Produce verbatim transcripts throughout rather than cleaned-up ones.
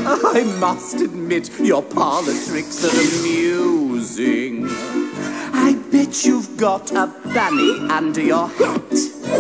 I must admit, your parlor tricks are amusing. I bet you've got a bunny under your hat.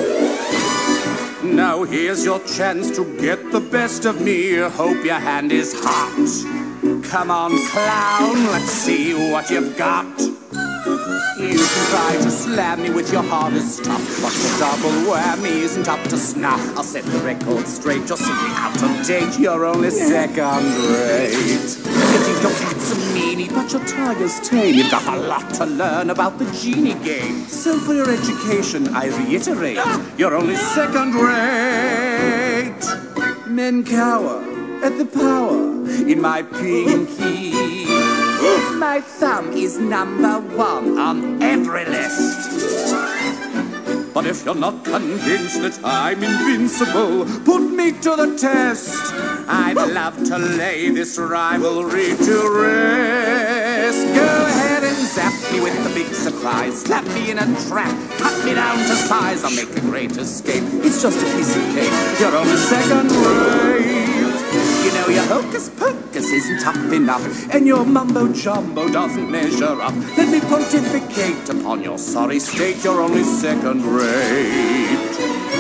Now here's your chance to get the best of me. Hope your hand is hot. Come on, clown, let's see what you've got. You can try to slam me with your hardest stuff, but the double whammy isn't up to snuff. I'll set the record straight, you're simply out of date. You're only second rate. Indeed, your cat's a meanie, but your tiger's tame. You've got a lot to learn about the genie game. So for your education, I reiterate, you're only second rate. Men cower at the power in my pinky. My thumb is number one on every list. But if you're not convinced that I'm invincible, put me to the test. I'd love to lay this rivalry to rest. Go ahead and zap me with the big surprise. Slap me in a trap, cut me down to size. I'll make a great escape. It's just a piece of cake. You're only second rate. You know your hocus pocus isn't tough enough, and your mumbo jumbo doesn't measure up. Let me pontificate upon your sorry state. You're only second rate.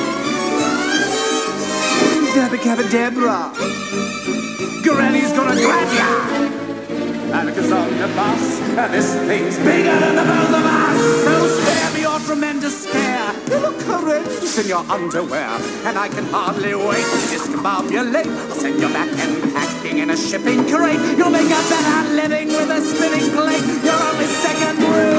Dabba-cabba-debra, Granny's gonna grab ya. Atticus on the bus, and this thing's bigger than the both of us. So spare me your tremendous stare. You look horrendous in your underwear, and I can hardly wait to discombobulate. I'll send you back and packing in a shipping crate. You'll make a better living with a spinning plate. You're only second rate.